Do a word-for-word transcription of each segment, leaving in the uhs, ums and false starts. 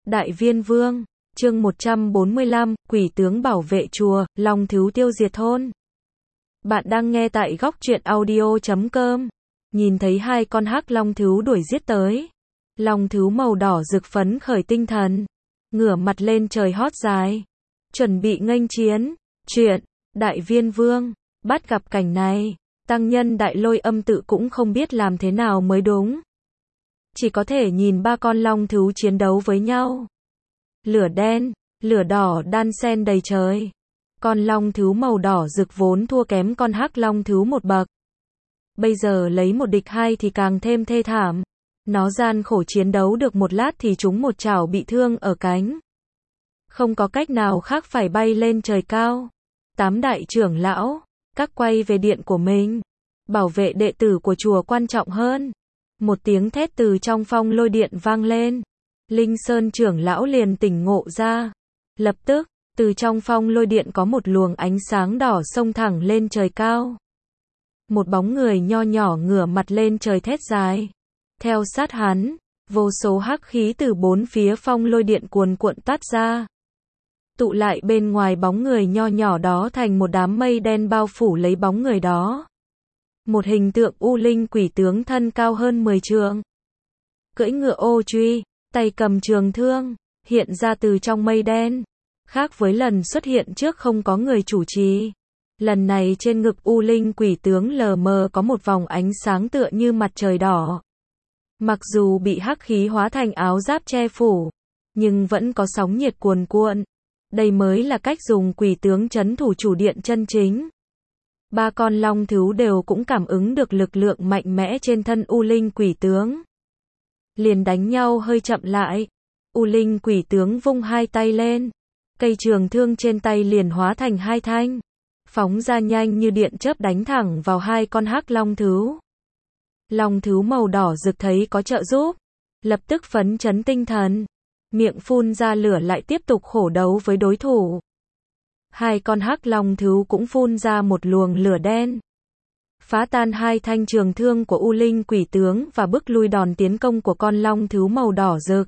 Đại Viên Vương, chương một trăm bốn mươi lăm, quỷ tướng bảo vệ chùa, Long Thứu tiêu diệt thôn. Bạn đang nghe tại góc truyện audio chấm com. Nhìn thấy hai con hắc long thứu đuổi giết tới. Long thứu màu đỏ rực phấn khởi tinh thần, ngửa mặt lên trời hót dài, chuẩn bị nghênh chiến. Chuyện, Đại Viên Vương, bắt gặp cảnh này, tăng nhân Đại Lôi Âm Tự cũng không biết làm thế nào mới đúng. Chỉ có thể nhìn ba con long thứu chiến đấu với nhau. Lửa đen, lửa đỏ đan xen đầy trời. Con long thứu màu đỏ rực vốn thua kém con hắc long thứu một bậc. Bây giờ lấy một địch hai thì càng thêm thê thảm. Nó gian khổ chiến đấu được một lát thì chúng một chảo bị thương ở cánh. Không có cách nào khác phải bay lên trời cao. Tám đại trưởng lão, các quay về điện của mình. Bảo vệ đệ tử của chùa quan trọng hơn. Một tiếng thét từ trong phong lôi điện vang lên. Linh Sơn trưởng lão liền tỉnh ngộ ra. Lập tức, từ trong phong lôi điện có một luồng ánh sáng đỏ xông thẳng lên trời cao. Một bóng người nho nhỏ ngửa mặt lên trời thét dài. Theo sát hắn, vô số hắc khí từ bốn phía phong lôi điện cuồn cuộn tát ra. Tụ lại bên ngoài bóng người nho nhỏ đó thành một đám mây đen bao phủ lấy bóng người đó. Một hình tượng u linh quỷ tướng thân cao hơn mười trượng. Cưỡi ngựa ô truy, tay cầm trường thương, hiện ra từ trong mây đen. Khác với lần xuất hiện trước không có người chủ trì. Lần này trên ngực u linh quỷ tướng lờ mờ có một vòng ánh sáng tựa như mặt trời đỏ. Mặc dù bị hắc khí hóa thành áo giáp che phủ, nhưng vẫn có sóng nhiệt cuồn cuộn. Đây mới là cách dùng quỷ tướng trấn thủ chủ điện chân chính. Ba con long thứu đều cũng cảm ứng được lực lượng mạnh mẽ trên thân u linh quỷ tướng. Liền đánh nhau hơi chậm lại. U linh quỷ tướng vung hai tay lên. Cây trường thương trên tay liền hóa thành hai thanh. Phóng ra nhanh như điện chớp đánh thẳng vào hai con hắc long thứu. Long thứu màu đỏ rực thấy có trợ giúp. Lập tức phấn chấn tinh thần. Miệng phun ra lửa lại tiếp tục khổ đấu với đối thủ. Hai con hắc long thứu cũng phun ra một luồng lửa đen. Phá tan hai thanh trường thương của u linh quỷ tướng và bức lui đòn tiến công của con long thứu màu đỏ rực.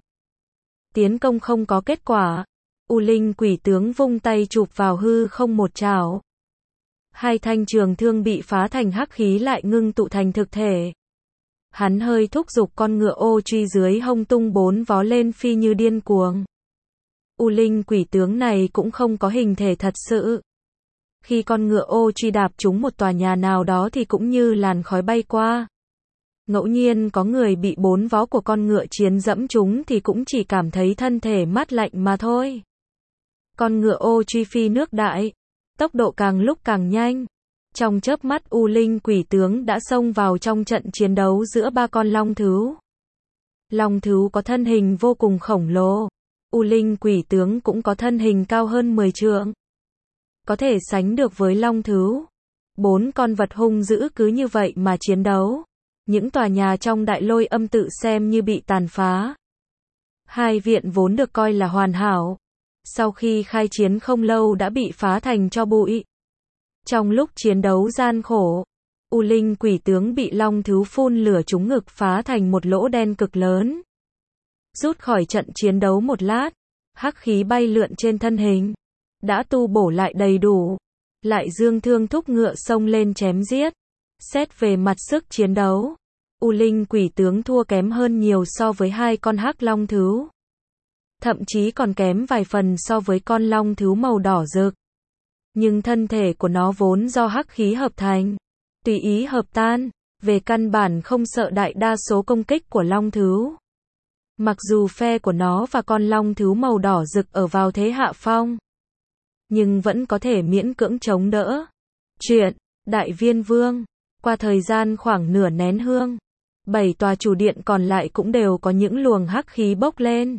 Tiến công không có kết quả. U linh quỷ tướng vung tay chụp vào hư không một chảo. Hai thanh trường thương bị phá thành hắc khí lại ngưng tụ thành thực thể. Hắn hơi thúc giục con ngựa ô truy dưới hông tung bốn vó lên phi như điên cuồng. U linh quỷ tướng này cũng không có hình thể thật sự. Khi con ngựa ô truy đạp trúng một tòa nhà nào đó thì cũng như làn khói bay qua. Ngẫu nhiên có người bị bốn vó của con ngựa chiến dẫm trúng thì cũng chỉ cảm thấy thân thể mát lạnh mà thôi. Con ngựa ô truy phi nước đại, tốc độ càng lúc càng nhanh. Trong chớp mắt u linh quỷ tướng đã xông vào trong trận chiến đấu giữa ba con long thứu. Long thứu có thân hình vô cùng khổng lồ. U linh quỷ tướng cũng có thân hình cao hơn mười trượng. Có thể sánh được với long thứu. Bốn con vật hung dữ cứ như vậy mà chiến đấu. Những tòa nhà trong Đại Lôi Âm Tự xem như bị tàn phá. Hai viện vốn được coi là hoàn hảo. Sau khi khai chiến không lâu đã bị phá thành tro bụi. Trong lúc chiến đấu gian khổ, u linh quỷ tướng bị long thứu phun lửa trúng ngực phá thành một lỗ đen cực lớn. Rút khỏi trận chiến đấu một lát, hắc khí bay lượn trên thân hình. Đã tu bổ lại đầy đủ. Lại dương thương thúc ngựa xông lên chém giết. Xét về mặt sức chiến đấu, u linh quỷ tướng thua kém hơn nhiều so với hai con hắc long thứu. Thậm chí còn kém vài phần so với con long thứu màu đỏ rực. Nhưng thân thể của nó vốn do hắc khí hợp thành, tùy ý hợp tan, về căn bản không sợ đại đa số công kích của long thứu. Mặc dù phe của nó và con long thứu màu đỏ rực ở vào thế hạ phong, nhưng vẫn có thể miễn cưỡng chống đỡ. Chuyện, Đại Viên Vương, qua thời gian khoảng nửa nén hương, bảy tòa chủ điện còn lại cũng đều có những luồng hắc khí bốc lên.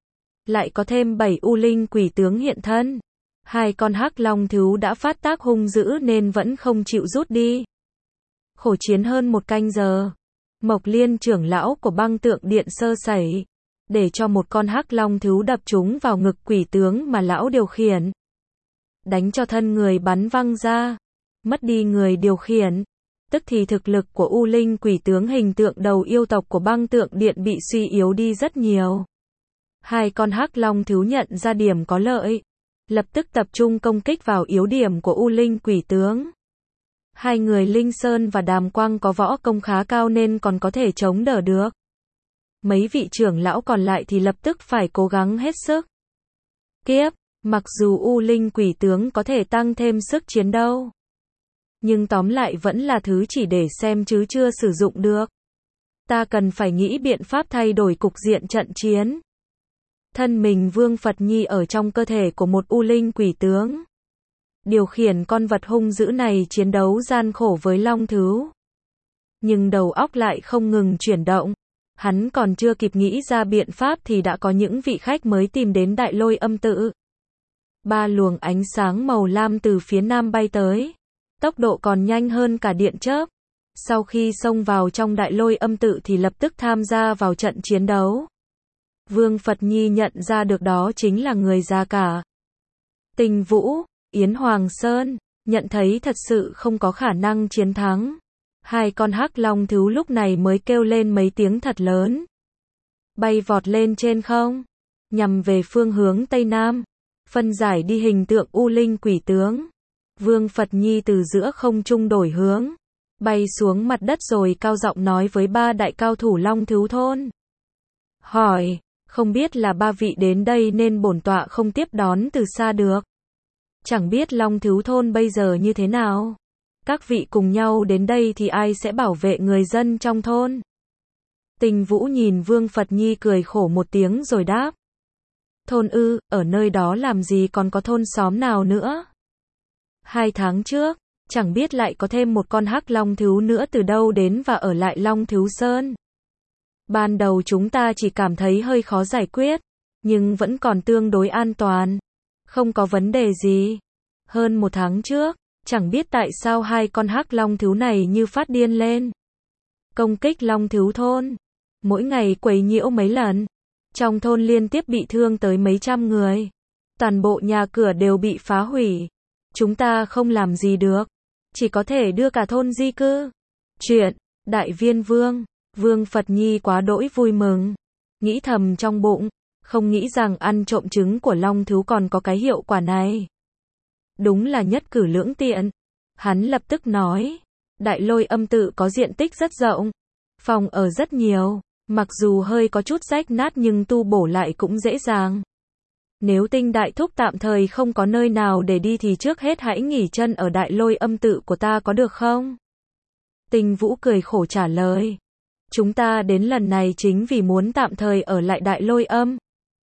Lại có thêm bảy u linh quỷ tướng hiện thân. Hai con hắc long thứu đã phát tác hung dữ nên vẫn không chịu rút đi. Khổ chiến hơn một canh giờ. Mộc Liên trưởng lão của Băng Tượng Điện sơ sẩy, để cho một con hắc long thứu đập trúng vào ngực quỷ tướng mà lão điều khiển. Đánh cho thân người bắn văng ra. Mất đi người điều khiển. Tức thì thực lực của u linh quỷ tướng hình tượng đầu yêu tộc của Băng Tượng Điện bị suy yếu đi rất nhiều. Hai con hắc long thú nhận ra điểm có lợi, lập tức tập trung công kích vào yếu điểm của U Linh quỷ tướng. Hai người Linh Sơn và Đàm Quang có võ công khá cao nên còn có thể chống đỡ được. Mấy vị trưởng lão còn lại thì lập tức phải cố gắng hết sức. Kiếp, mặc dù U Linh quỷ tướng có thể tăng thêm sức chiến đấu, nhưng tóm lại vẫn là thứ chỉ để xem chứ chưa sử dụng được. Ta cần phải nghĩ biện pháp thay đổi cục diện trận chiến. Thân mình Vương Phật Nhi ở trong cơ thể của một U Linh quỷ tướng, điều khiển con vật hung dữ này chiến đấu gian khổ với long thú. Nhưng đầu óc lại không ngừng chuyển động. Hắn còn chưa kịp nghĩ ra biện pháp thì đã có những vị khách mới tìm đến Đại Lôi Âm Tự. Ba luồng ánh sáng màu lam từ phía nam bay tới, tốc độ còn nhanh hơn cả điện chớp. Sau khi xông vào trong Đại Lôi Âm Tự thì lập tức tham gia vào trận chiến đấu. Vương Phật Nhi nhận ra được đó chính là người già cả. Tình Vũ, Yến Hoàng Sơn, nhận thấy thật sự không có khả năng chiến thắng. Hai con hắc long thú lúc này mới kêu lên mấy tiếng thật lớn, bay vọt lên trên không, nhằm về phương hướng Tây Nam, phân giải đi hình tượng U Linh quỷ tướng. Vương Phật Nhi từ giữa không trung đổi hướng, bay xuống mặt đất rồi cao giọng nói với ba đại cao thủ long thú thôn. Hỏi, không biết là ba vị đến đây nên bổn tọa không tiếp đón từ xa được. Chẳng biết long thú thôn bây giờ như thế nào. Các vị cùng nhau đến đây thì ai sẽ bảo vệ người dân trong thôn? Tình Vũ nhìn Vương Phật Nhi cười khổ một tiếng rồi đáp. Thôn ư, ở nơi đó làm gì còn có thôn xóm nào nữa? Hai tháng trước, chẳng biết lại có thêm một con hắc long thú nữa từ đâu đến và ở lại Long Thú Sơn. Ban đầu chúng ta chỉ cảm thấy hơi khó giải quyết, nhưng vẫn còn tương đối an toàn. Không có vấn đề gì. Hơn một tháng trước, chẳng biết tại sao hai con hắc long thú này như phát điên lên. Công kích long thú thôn. Mỗi ngày quấy nhiễu mấy lần. Trong thôn liên tiếp bị thương tới mấy trăm người. Toàn bộ nhà cửa đều bị phá hủy. Chúng ta không làm gì được. Chỉ có thể đưa cả thôn di cư. Chuyện, Đại Viên Vương. Vương Phật Nhi quá đỗi vui mừng. Nghĩ thầm trong bụng. Không nghĩ rằng ăn trộm trứng của long thú còn có cái hiệu quả này. Đúng là nhất cử lưỡng tiện. Hắn lập tức nói. Đại Lôi Âm Tự có diện tích rất rộng. Phòng ở rất nhiều. Mặc dù hơi có chút rách nát nhưng tu bổ lại cũng dễ dàng. Nếu Tinh Đại Thúc tạm thời không có nơi nào để đi thì trước hết hãy nghỉ chân ở Đại Lôi Âm Tự của ta có được không? Tình Vũ cười khổ trả lời. Chúng ta đến lần này chính vì muốn tạm thời ở lại Đại Lôi Âm.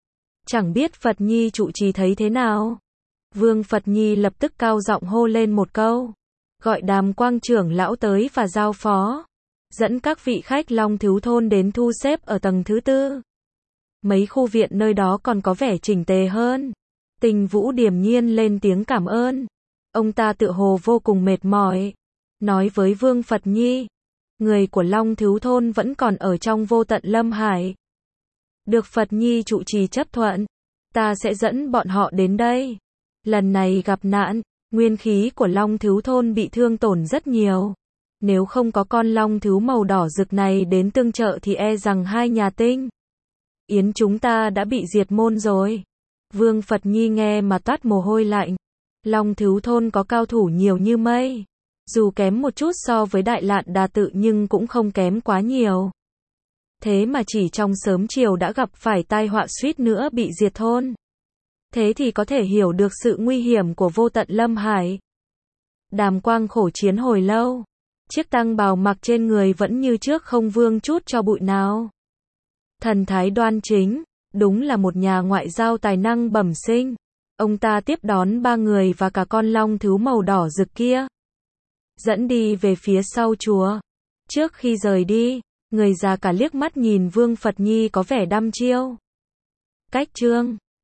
Chẳng biết Phật Nhi trụ trì thấy thế nào? Vương Phật Nhi lập tức cao giọng hô lên một câu. Gọi Đàm Quang trưởng lão tới và giao phó. Dẫn các vị khách long thú thôn đến thu xếp ở tầng thứ tư. Mấy khu viện nơi đó còn có vẻ chỉnh tề hơn. Tình Vũ điềm nhiên lên tiếng cảm ơn. Ông ta tựa hồ vô cùng mệt mỏi. Nói với Vương Phật Nhi. Người của long thú thôn vẫn còn ở trong Vô Tận Lâm Hải. Được Phật Nhi trụ trì chấp thuận. Ta sẽ dẫn bọn họ đến đây. Lần này gặp nạn, nguyên khí của long thú thôn bị thương tổn rất nhiều. Nếu không có con long thú màu đỏ rực này đến tương trợ thì e rằng hai nhà Tinh Yến chúng ta đã bị diệt môn rồi. Vương Phật Nhi nghe mà toát mồ hôi lạnh. Long thú thôn có cao thủ nhiều như mây. Dù kém một chút so với Đại Lạn Đà Tự nhưng cũng không kém quá nhiều. Thế mà chỉ trong sớm chiều đã gặp phải tai họa suýt nữa bị diệt thôn. Thế thì có thể hiểu được sự nguy hiểm của Vô Tận Lâm Hải. Đàm Quang khổ chiến hồi lâu. Chiếc tăng bào mặc trên người vẫn như trước không vương chút cho bụi nào. Thần thái đoan chính, đúng là một nhà ngoại giao tài năng bẩm sinh. Ông ta tiếp đón ba người và cả con long thú màu đỏ rực kia. Dẫn đi về phía sau chùa. Trước khi rời đi, người già cả liếc mắt nhìn Vương Phật Nhi có vẻ đăm chiêu. Cách chương